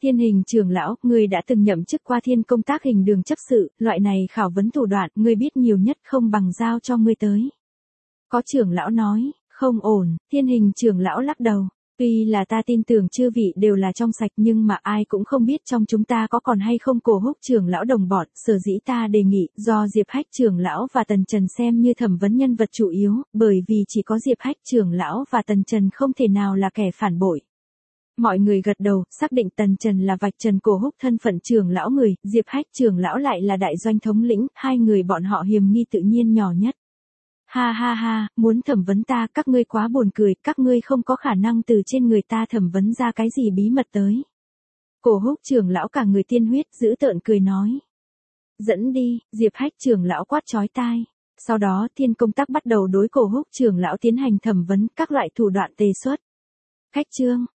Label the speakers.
Speaker 1: Thiên Hình trưởng lão, ngươi đã từng nhậm chức qua Thiên công tác hình đường chấp sự, loại này khảo vấn thủ đoạn, ngươi biết nhiều nhất không bằng giao cho ngươi tới. Có trưởng lão nói, không ổn, Thiên Hình trưởng lão lắc đầu. Tuy là ta tin tưởng chư vị đều là trong sạch nhưng mà ai cũng không biết trong chúng ta có còn hay không Cổ Húc trưởng lão đồng bọn, sở dĩ ta đề nghị do Diệp Hách trưởng lão và Tần Trần xem như thẩm vấn nhân vật chủ yếu, bởi vì chỉ có Diệp Hách trưởng lão và Tần Trần không thể nào là kẻ phản bội. Mọi người gật đầu, xác định Tần Trần là vạch trần Cổ Húc thân phận trưởng lão người, Diệp Hách trưởng lão lại là đại doanh thống lĩnh, hai người bọn họ hiểm nghi tự nhiên nhỏ nhất. Ha ha ha, muốn thẩm vấn ta, các ngươi quá buồn cười, các ngươi không có khả năng từ trên người ta thẩm vấn ra cái gì bí mật tới. Cổ Húc trưởng lão cả người tiên huyết giữ tợn cười nói. Dẫn đi, Diệp Hách trưởng lão quát chói tai. Sau đó Thiên công tác bắt đầu đối Cổ Húc trưởng lão tiến hành thẩm vấn, các loại thủ đoạn tề xuất. Khách trương,